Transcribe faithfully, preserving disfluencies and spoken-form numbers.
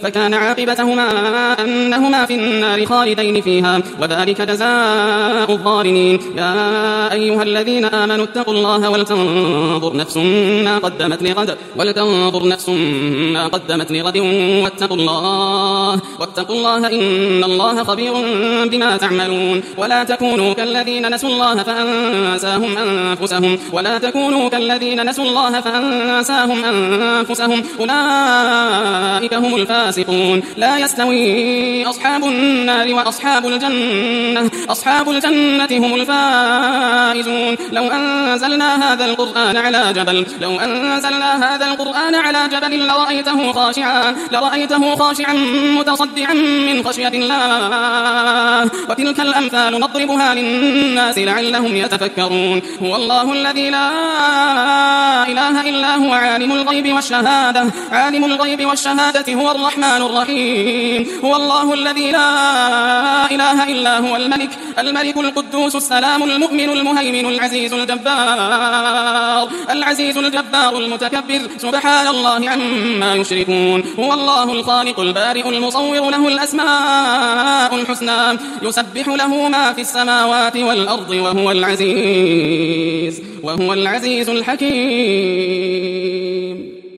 فكان عاقبتهما أنهما في النار خالدين فيها وذلك جزاء الظالمين. يا أيها الذين آمنوا اتقوا الله ولتنظر نفس ما قدمت لغد ولتنظر نفس ما قدمت لغد واتقوا الله واتقوا الله إن الله خبير بما تعملون. ولا تكونوا كالذين نسوا الله فأنساهم أنفسهم ولا تكونوا كالذين نسوا الله فأنساهم أنفسهم أولئك هم الفاسقون. لا يستوي أصحاب النار وأصحاب الجنة أصحاب الجنة هم الفائزون. لو أنزلنا هذا القرآن على جبل لو أنزلنا هذا القرآن على جبل لرأيته خاشعا لرأيته خاشعا متصدعا من خشية الله. وتلك الأمثال نضربها للناس لعلهم يتفكرون. هو الله الذي لا إله إلا هو عالم الغيب والشهادة عالم الغيب والشهادة هو الرحمن الرحيم. هو الله الذي لا إله إلا هو الملك الملك القدوس السلام المؤمن المهيمن العزيز الجبار العزيز الجبار المتكبر سبحان الله عما يشركون. هو الله الخالق البارئ المصور له الأسماء الحسنى يسبح له ما في السماوات والأرض وهو العزيز وهو العزيز الحكيم.